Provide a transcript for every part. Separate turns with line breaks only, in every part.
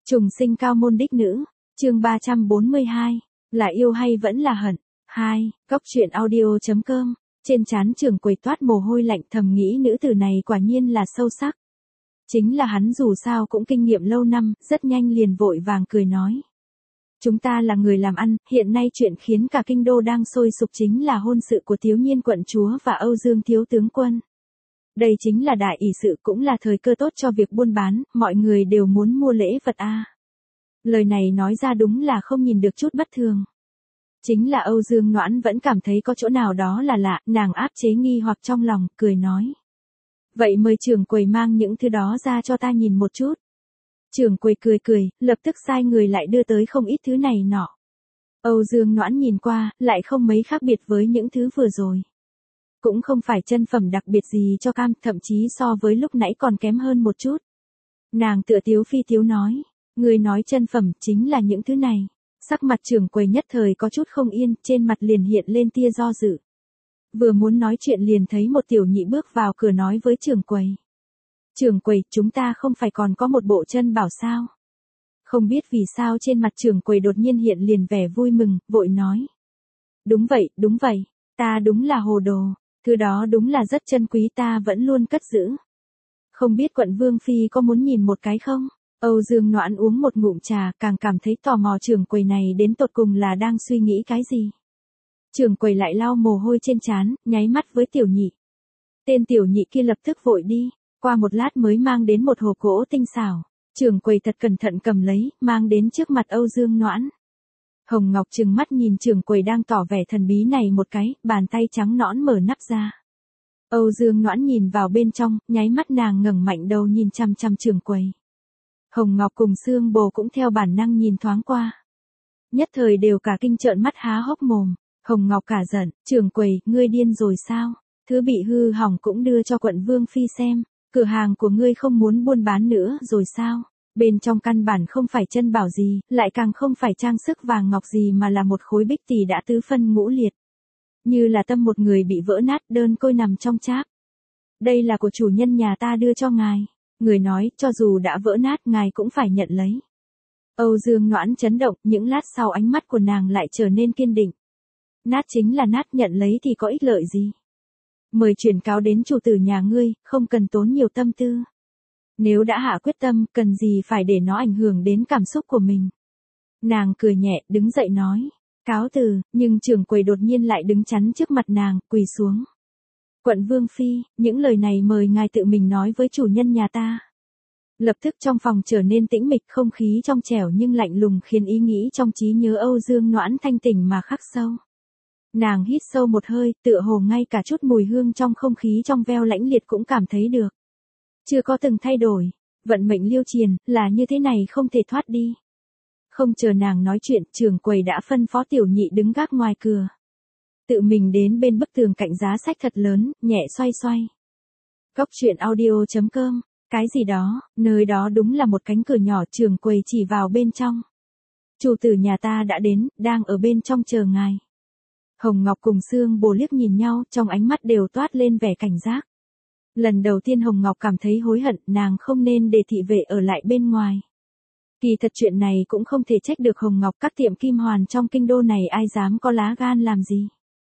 Trùng sinh cao môn đích nữ, chương 342, là yêu hay vẫn là hận? 2, Góc truyện audio.com, trên trán Trường Quầy toát mồ hôi lạnh, thầm nghĩ nữ tử này quả nhiên là sâu sắc. Chính là hắn dù sao cũng kinh nghiệm lâu năm, rất nhanh liền vội vàng cười nói. Chúng ta là người làm ăn, hiện nay chuyện khiến cả kinh đô đang sôi sục chính là hôn sự của Thiếu Nhiên quận chúa và Âu Dương thiếu tướng quân. Đây chính là đại ỷ sự, cũng là thời cơ tốt cho việc buôn bán, mọi người đều muốn mua lễ vật a. Lời này nói ra đúng là không nhìn được chút bất thường. Chính là Âu Dương Noãn vẫn cảm thấy có chỗ nào đó là lạ, nàng áp chế nghi hoặc trong lòng, cười nói. Vậy mời Trường Quầy mang những thứ đó ra cho ta nhìn một chút. Trường Quầy cười, lập tức sai người lại đưa tới không ít thứ này nọ. Âu Dương Noãn nhìn qua, lại không mấy khác biệt với những thứ vừa rồi. Cũng không phải chân phẩm đặc biệt gì cho cam, thậm chí so với lúc nãy còn kém hơn một chút. Nàng tựa tiếu phi tiếu nói, người nói chân phẩm chính là những thứ này. Sắc mặt Trường Quầy nhất thời có chút không yên, trên mặt liền hiện lên tia do dự. Vừa muốn nói chuyện liền thấy một tiểu nhị bước vào cửa nói với Trường Quầy. Trường Quầy, chúng ta không phải còn có một bộ chân bảo sao? Không biết vì sao trên mặt Trường Quầy đột nhiên hiện liền vẻ vui mừng, vội nói. Đúng vậy, ta đúng là hồ đồ, thứ đó đúng là rất chân quý, ta vẫn luôn cất giữ. Không biết quận Vương Phi có muốn nhìn một cái không? Âu Dương Noãn uống một ngụm trà, càng cảm thấy tò mò Trường Quầy này đến tột cùng là đang suy nghĩ cái gì. Trường Quầy lại lau mồ hôi trên trán, nháy mắt với tiểu nhị. Tên tiểu nhị kia lập tức vội đi, qua một lát mới mang đến một hộp gỗ tinh xảo. Trường Quầy thật cẩn thận cầm lấy, mang đến trước mặt Âu Dương Noãn. Hồng Ngọc trừng mắt nhìn Trường Quầy đang tỏ vẻ thần bí này một cái, bàn tay trắng nõn mở nắp ra. Âu Dương Noãn nhìn vào bên trong, nháy mắt nàng ngẩng mạnh đầu nhìn chăm chăm Trường Quầy. Hồng Ngọc cùng Sương Bồ cũng theo bản năng nhìn thoáng qua. Nhất thời đều cả kinh trợn mắt há hốc mồm. Hồng Ngọc cả giận, Trường Quầy, ngươi điên rồi sao? Thứ bị hư hỏng cũng đưa cho quận Vương Phi xem, cửa hàng của ngươi không muốn buôn bán nữa rồi sao? Bên trong căn bản không phải chân bảo gì, lại càng không phải trang sức vàng ngọc gì mà là một khối bích tỷ đã tứ phân ngũ liệt. Như là tâm một người bị vỡ nát, đơn côi nằm trong cháp. Đây là của chủ nhân nhà ta đưa cho ngài. Người nói, cho dù đã vỡ nát ngài cũng phải nhận lấy. Âu Dương Noãn chấn động, những lát sau ánh mắt của nàng lại trở nên kiên định. Nát chính là nát, nhận lấy thì có ích lợi gì? Mời chuyển cáo đến chủ tử nhà ngươi, không cần tốn nhiều tâm tư. Nếu đã hạ quyết tâm, cần gì phải để nó ảnh hưởng đến cảm xúc của mình. Nàng cười nhẹ, đứng dậy nói. Cáo từ, nhưng Trường Quầy đột nhiên lại đứng chắn trước mặt nàng, quỳ xuống. Quận Vương Phi, những lời này mời ngài tự mình nói với chủ nhân nhà ta. Lập tức trong phòng trở nên tĩnh mịch, không khí trong trẻo nhưng lạnh lùng khiến ý nghĩ trong trí nhớ Âu Dương Noãn thanh tỉnh mà khắc sâu. Nàng hít sâu một hơi, tựa hồ ngay cả chút mùi hương trong không khí trong veo lãnh liệt cũng cảm thấy được. Chưa có từng thay đổi, vận mệnh liêu triền, là như thế này không thể thoát đi. Không chờ nàng nói chuyện, Trường Quầy đã phân phó tiểu nhị đứng gác ngoài cửa. Tự mình đến bên bức tường cạnh giá sách thật lớn, nhẹ xoay xoay. Góc truyện audio.com, cái gì đó, nơi đó đúng là một cánh cửa nhỏ. Trường Quầy chỉ vào bên trong. Chủ tử nhà ta đã đến, đang ở bên trong chờ ngài. Hồng Ngọc cùng Sương Bồ liếc nhìn nhau, trong ánh mắt đều toát lên vẻ cảnh giác. Lần đầu tiên Hồng Ngọc cảm thấy hối hận, nàng không nên để thị vệ ở lại bên ngoài. Kỳ thật chuyện này cũng không thể trách được Hồng Ngọc, các tiệm kim hoàn trong kinh đô này ai dám có lá gan làm gì.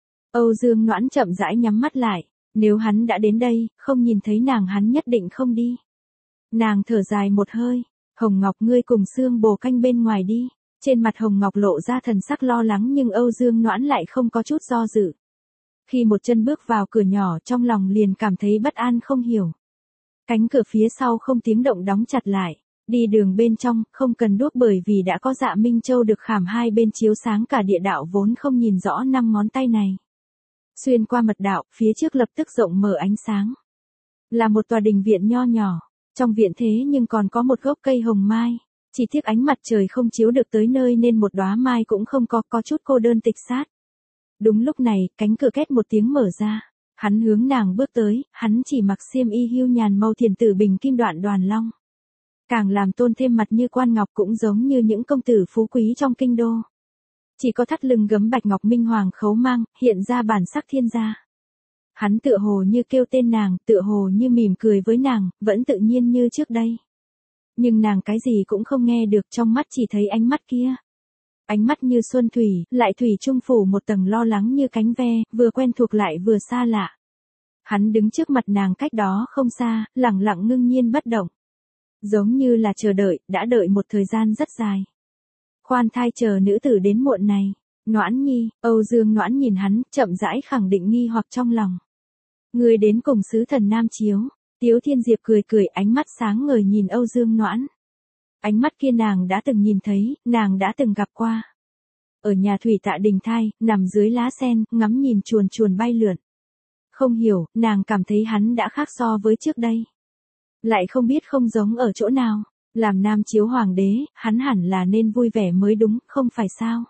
Âu Dương Noãn chậm rãi nhắm mắt lại, nếu hắn đã đến đây, không nhìn thấy nàng hắn nhất định không đi. Nàng thở dài một hơi, Hồng Ngọc ngươi cùng Sương Bồ canh bên ngoài đi. Trên mặt Hồng Ngọc lộ ra thần sắc lo lắng nhưng Âu Dương Noãn lại không có chút do dự. Khi một chân bước vào cửa nhỏ trong lòng liền cảm thấy bất an không hiểu. Cánh cửa phía sau không tiếng động đóng chặt lại, đi đường bên trong không cần đuốc bởi vì đã có Dạ Minh Châu được khảm hai bên chiếu sáng cả địa đạo vốn không nhìn rõ 5 ngón tay này. Xuyên qua mật đạo, phía trước lập tức rộng mở ánh sáng. Là một tòa đình viện nho nhỏ, trong viện thế nhưng còn có một gốc cây hồng mai. Chỉ tiếc ánh mặt trời không chiếu được tới nơi nên một đóa mai cũng không có chút cô đơn tịch sát. Đúng lúc này, cánh cửa két một tiếng mở ra. Hắn hướng nàng bước tới, hắn chỉ mặc xiêm y hưu nhàn màu thiền tử bình kim đoạn đoàn long. Càng làm tôn thêm mặt như quan ngọc, cũng giống như những công tử phú quý trong kinh đô. Chỉ có thắt lưng gấm bạch ngọc minh hoàng khấu mang, hiện ra bản sắc thiên gia. Hắn tựa hồ như kêu tên nàng, tựa hồ như mỉm cười với nàng, vẫn tự nhiên như trước đây. Nhưng nàng cái gì cũng không nghe được, trong mắt chỉ thấy ánh mắt kia. Ánh mắt như xuân thủy, lại thủy trung phủ một tầng lo lắng như cánh ve, vừa quen thuộc lại vừa xa lạ. Hắn đứng trước mặt nàng cách đó không xa, lặng lặng ngưng nhiên bất động. Giống như là chờ đợi, đã đợi một thời gian rất dài. Khoan thai chờ nữ tử đến muộn này. Noãn Nhi, Âu Dương Noãn nhìn hắn, chậm rãi khẳng định nghi hoặc trong lòng. Người đến cùng sứ thần Nam Chiếu. Tiếu Thiên Diệp cười cười, ánh mắt sáng ngời nhìn Âu Dương Noãn. Ánh mắt kia nàng đã từng nhìn thấy, nàng đã từng gặp qua. Ở nhà thủy tạ đình thai, nằm dưới lá sen, ngắm nhìn chuồn chuồn bay lượn. Không hiểu, nàng cảm thấy hắn đã khác so với trước đây. Lại không biết không giống ở chỗ nào. Làm Nam Chiếu Hoàng đế, hắn hẳn là nên vui vẻ mới đúng, không phải sao?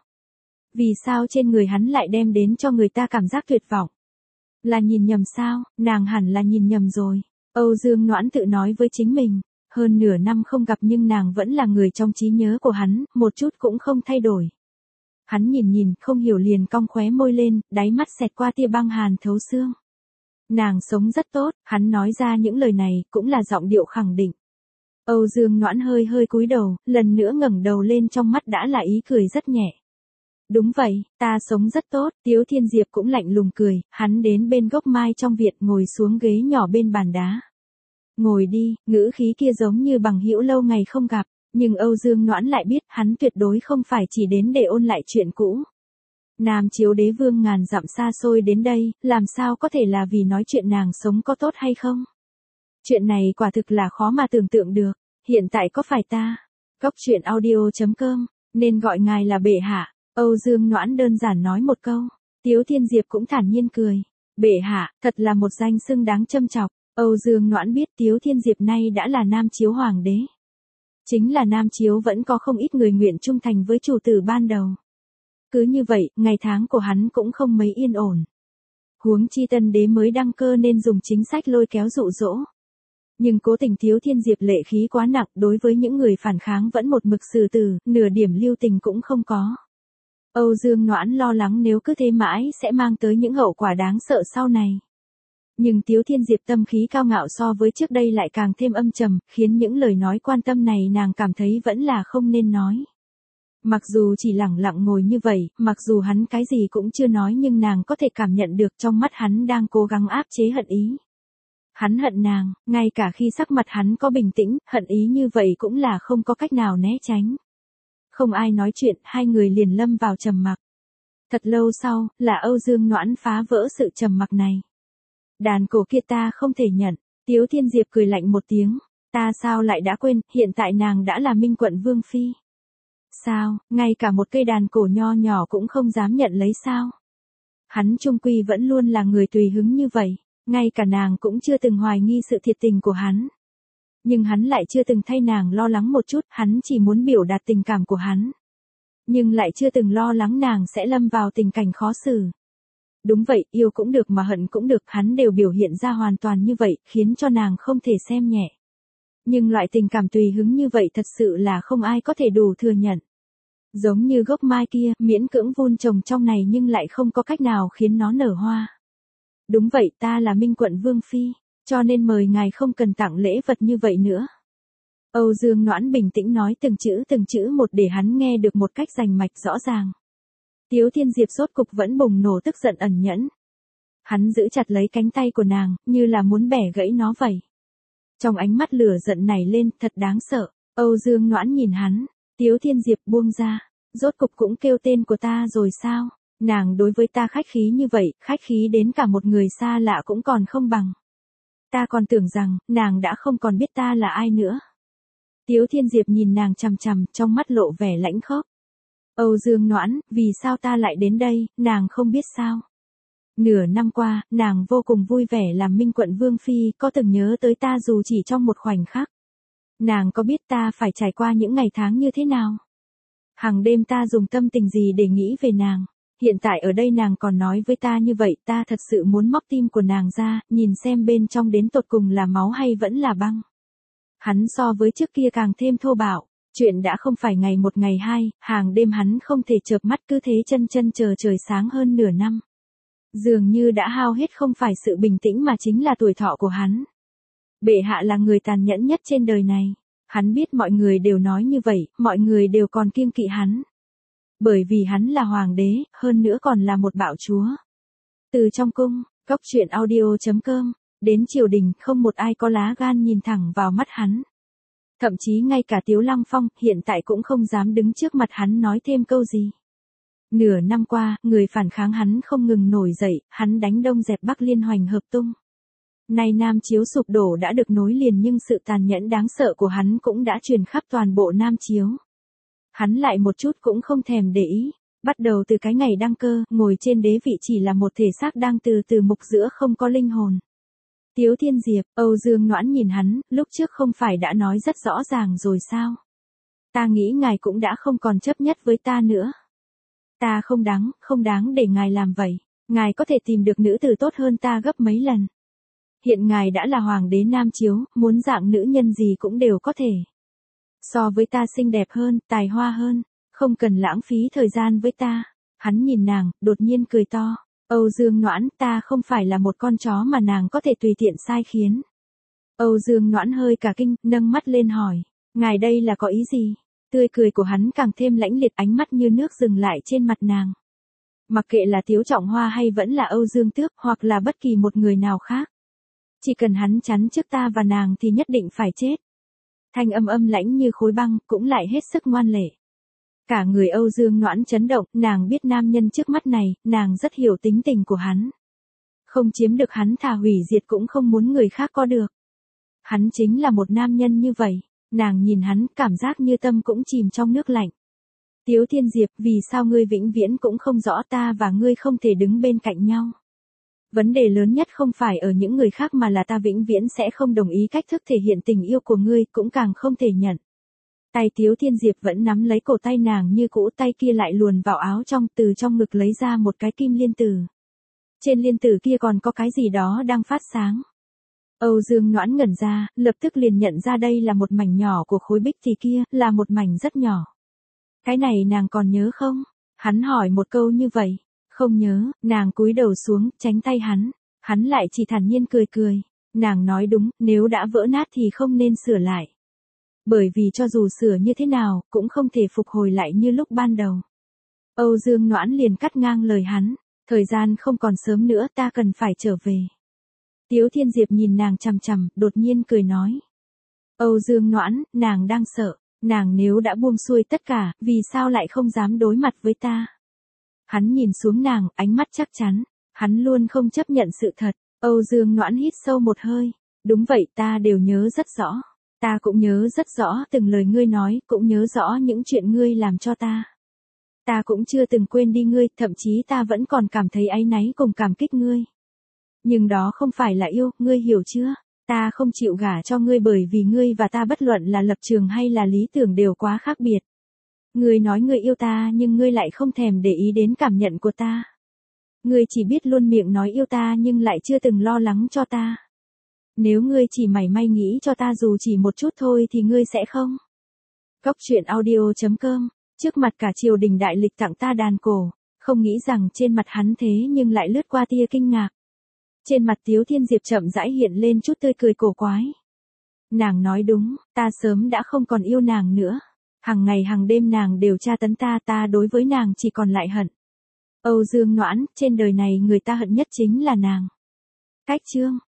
Vì sao trên người hắn lại đem đến cho người ta cảm giác tuyệt vọng? Là nhìn nhầm sao? Nàng hẳn là nhìn nhầm rồi. Âu Dương Noãn tự nói với chính mình. Hơn nửa năm không gặp nhưng nàng vẫn là người trong trí nhớ của hắn, một chút cũng không thay đổi. Hắn nhìn, không hiểu liền cong khóe môi lên, đáy mắt xẹt qua tia băng hàn thấu xương. Nàng sống rất tốt, hắn nói ra những lời này, cũng là giọng điệu khẳng định. Âu Dương Noãn hơi cúi đầu, lần nữa ngẩng đầu lên, trong mắt đã là ý cười rất nhẹ. Đúng vậy, ta sống rất tốt. Tiếu Thiên Diệp cũng lạnh lùng cười, hắn đến bên gốc mai trong viện, ngồi xuống ghế nhỏ bên bàn đá. Ngồi đi, ngữ khí kia giống như bằng hữu lâu ngày không gặp, nhưng Âu Dương Noãn lại biết hắn tuyệt đối không phải chỉ đến để ôn lại chuyện cũ. Nam Chiếu đế vương ngàn dặm xa xôi đến đây, làm sao có thể là vì nói chuyện nàng sống có tốt hay không? Chuyện này quả thực là khó mà tưởng tượng được. Hiện tại có phải ta, Cóc Truyện Audio.com, nên gọi ngài là bệ hạ? Âu Dương Noãn đơn giản nói một câu. Tiếu Thiên Diệp cũng thản nhiên cười. Bệ hạ, thật là một danh xưng đáng châm chọc. Âu Dương Noãn biết Tiếu Thiên Diệp nay đã là Nam Chiếu Hoàng đế. Chính là Nam Chiếu vẫn có không ít người nguyện trung thành với chủ tử ban đầu. Cứ như vậy, ngày tháng của hắn cũng không mấy yên ổn. Huống chi tân đế mới đăng cơ nên dùng chính sách lôi kéo dụ dỗ. Nhưng cố tình Tiếu Thiên Diệp lệ khí quá nặng, đối với những người phản kháng vẫn một mực xử tử, nửa điểm lưu tình cũng không có. Âu Dương Noãn lo lắng nếu cứ thế mãi sẽ mang tới những hậu quả đáng sợ sau này. Nhưng Tiếu Thiên Diệp tâm khí cao ngạo so với trước đây lại càng thêm âm trầm, khiến những lời nói quan tâm này nàng cảm thấy vẫn là không nên nói. Mặc dù chỉ lẳng lặng ngồi như vậy, mặc dù hắn cái gì cũng chưa nói nhưng nàng có thể cảm nhận được trong mắt hắn đang cố gắng áp chế hận ý. Hắn hận nàng, ngay cả khi sắc mặt hắn có bình tĩnh, hận ý như vậy cũng là không có cách nào né tránh. Không ai nói chuyện, hai người liền lâm vào trầm mặc. Thật lâu sau, là Âu Dương Noãn phá vỡ sự trầm mặc này. Đàn cổ kia ta không thể nhận. Tiếu Thiên Diệp cười lạnh một tiếng. Ta sao lại đã quên, hiện tại nàng đã là Minh Quận Vương Phi. Sao, ngay cả một cây đàn cổ nho nhỏ cũng không dám nhận lấy sao? Hắn chung quy vẫn luôn là người tùy hứng như vậy. Ngay cả nàng cũng chưa từng hoài nghi sự thiệt tình của hắn. Nhưng hắn lại chưa từng thay nàng lo lắng một chút, hắn chỉ muốn biểu đạt tình cảm của hắn. Nhưng lại chưa từng lo lắng nàng sẽ lâm vào tình cảnh khó xử. Đúng vậy, yêu cũng được mà hận cũng được, hắn đều biểu hiện ra hoàn toàn như vậy, khiến cho nàng không thể xem nhẹ. Nhưng loại tình cảm tùy hứng như vậy thật sự là không ai có thể đủ thừa nhận. Giống như gốc mai kia, miễn cưỡng vun trồng trong này nhưng lại không có cách nào khiến nó nở hoa. Đúng vậy, ta là Minh Quận Vương Phi, cho nên mời ngài không cần tặng lễ vật như vậy nữa. Âu Dương Noãn bình tĩnh nói từng chữ một để hắn nghe được một cách rành mạch rõ ràng. Tiếu Thiên Diệp sốt cục vẫn bùng nổ tức giận ẩn nhẫn. Hắn giữ chặt lấy cánh tay của nàng, như là muốn bẻ gãy nó vậy. Trong ánh mắt lửa giận nảy lên, thật đáng sợ. Âu Dương Noãn nhìn hắn, Tiếu Thiên Diệp buông ra. Rốt cục cũng kêu tên của ta rồi sao? Nàng đối với ta khách khí như vậy, khách khí đến cả một người xa lạ cũng còn không bằng. Ta còn tưởng rằng, nàng đã không còn biết ta là ai nữa. Tiếu Thiên Diệp nhìn nàng chằm chằm, trong mắt lộ vẻ lãnh khốc. Âu Dương Noãn, vì sao ta lại đến đây, nàng không biết sao? Nửa năm qua, nàng vô cùng vui vẻ làm Minh Quận Vương Phi, có từng nhớ tới ta dù chỉ trong một khoảnh khắc. Nàng có biết ta phải trải qua những ngày tháng như thế nào? Hàng đêm ta dùng tâm tình gì để nghĩ về nàng? Hiện tại ở đây nàng còn nói với ta như vậy, ta thật sự muốn móc tim của nàng ra, nhìn xem bên trong đến tột cùng là máu hay vẫn là băng. Hắn so với trước kia càng thêm thô bạo, chuyện đã không phải ngày một ngày hai, hàng đêm hắn không thể chợp mắt cứ thế chân chờ trời sáng hơn nửa năm. Dường như đã hao hết không phải sự bình tĩnh mà chính là tuổi thọ của hắn. Bệ hạ là người tàn nhẫn nhất trên đời này. Hắn biết mọi người đều nói như vậy, mọi người đều còn kiêng kỵ hắn. Bởi vì hắn là hoàng đế, hơn nữa còn là một bạo chúa. Từ trong cung, cốc truyện audio.com, đến triều đình không một ai có lá gan nhìn thẳng vào mắt hắn. Thậm chí ngay cả Tiếu Lăng Phong hiện tại cũng không dám đứng trước mặt hắn nói thêm câu gì. Nửa năm qua, người phản kháng hắn không ngừng nổi dậy, hắn đánh Đông dẹp Bắc liên hoành hợp tung. Nay Nam Chiếu sụp đổ đã được nối liền nhưng sự tàn nhẫn đáng sợ của hắn cũng đã truyền khắp toàn bộ Nam Chiếu. Hắn lại một chút cũng không thèm để ý, bắt đầu từ cái ngày đăng cơ, ngồi trên đế vị chỉ là một thể xác đang từ từ mục giữa không có linh hồn. Tiếu Thiên Diệp, Âu Dương Noãn nhìn hắn, lúc trước không phải đã nói rất rõ ràng rồi sao? Ta nghĩ ngài cũng đã không còn chấp nhất với ta nữa. Ta không đáng để ngài làm vậy. Ngài có thể tìm được nữ tử tốt hơn ta gấp mấy lần. Hiện ngài đã là hoàng đế Nam Chiếu, muốn dạng nữ nhân gì cũng đều có thể. So với ta xinh đẹp hơn, tài hoa hơn, không cần lãng phí thời gian với ta. Hắn nhìn nàng, đột nhiên cười to. Âu Dương Noãn, ta không phải là một con chó mà nàng có thể tùy tiện sai khiến. Âu Dương Noãn hơi cả kinh, nâng mắt lên hỏi. Ngài đây là có ý gì? Tươi cười của hắn càng thêm lãnh liệt, ánh mắt như nước dừng lại trên mặt nàng. Mặc kệ là Tiếu Trọng Hoa hay vẫn là Âu Dương Tước hoặc là bất kỳ một người nào khác. Chỉ cần hắn chắn trước ta và nàng thì nhất định phải chết. Thanh âm lãnh như khối băng, cũng lại hết sức ngoan lệ. Cả người Âu Dương Noãn chấn động, nàng biết nam nhân trước mắt này, nàng rất hiểu tính tình của hắn. Không chiếm được hắn thà hủy diệt cũng không muốn người khác có được. Hắn chính là một nam nhân như vậy, nàng nhìn hắn, cảm giác như tâm cũng chìm trong nước lạnh. Tiếu Thiên Diệp, vì sao ngươi vĩnh viễn cũng không rõ ta và ngươi không thể đứng bên cạnh nhau? Vấn đề lớn nhất không phải ở những người khác mà là ta vĩnh viễn sẽ không đồng ý cách thức thể hiện tình yêu của ngươi, cũng càng không thể nhận. Tay Tiếu Thiên Diệp vẫn nắm lấy cổ tay nàng như cũ, tay kia lại luồn vào áo trong, từ trong ngực lấy ra một cái kim liên tử. Trên liên tử kia còn có cái gì đó đang phát sáng. Âu Dương Noãn ngẩn ra, lập tức liền nhận ra đây là một mảnh nhỏ của khối bích thì kia, là một mảnh rất nhỏ. Cái này nàng còn nhớ không? Hắn hỏi một câu như vậy. Không nhớ, nàng cúi đầu xuống, tránh tay hắn. Hắn lại chỉ thản nhiên cười cười. Nàng nói đúng, nếu đã vỡ nát thì không nên sửa lại. Bởi vì cho dù sửa như thế nào, cũng không thể phục hồi lại như lúc ban đầu. Âu Dương Noãn liền cắt ngang lời hắn. Thời gian không còn sớm nữa, ta cần phải trở về. Tiếu Thiên Diệp nhìn nàng chằm chằm, đột nhiên cười nói. Âu Dương Noãn, nàng đang sợ. Nàng nếu đã buông xuôi tất cả, vì sao lại không dám đối mặt với ta? Hắn nhìn xuống nàng, ánh mắt chắc chắn. Hắn luôn không chấp nhận sự thật. Âu Dương Noãn hít sâu một hơi. Đúng vậy, ta đều nhớ rất rõ. Ta cũng nhớ rất rõ từng lời ngươi nói, cũng nhớ rõ những chuyện ngươi làm cho ta. Ta cũng chưa từng quên đi ngươi, thậm chí ta vẫn còn cảm thấy áy náy cùng cảm kích ngươi. Nhưng đó không phải là yêu, ngươi hiểu chưa? Ta không chịu gả cho ngươi bởi vì ngươi và ta bất luận là lập trường hay là lý tưởng đều quá khác biệt. Ngươi nói ngươi yêu ta nhưng ngươi lại không thèm để ý đến cảm nhận của ta. Ngươi chỉ biết luôn miệng nói yêu ta nhưng lại chưa từng lo lắng cho ta. Nếu ngươi chỉ mảy may nghĩ cho ta dù chỉ một chút thôi thì ngươi sẽ không. Cốc truyện audio.com, trước mặt cả triều đình đại lịch tặng ta đàn cổ, không nghĩ rằng trên mặt hắn thế nhưng lại lướt qua tia kinh ngạc. Trên mặt Tiếu Thiên Diệp chậm rãi hiện lên chút tươi cười cổ quái. Nàng nói đúng, ta sớm đã không còn yêu nàng nữa. Hằng ngày hàng đêm nàng đều tra tấn ta, ta đối với nàng chỉ còn lại hận. Âu Dương Noãn, trên đời này người ta hận nhất chính là nàng. Cách chương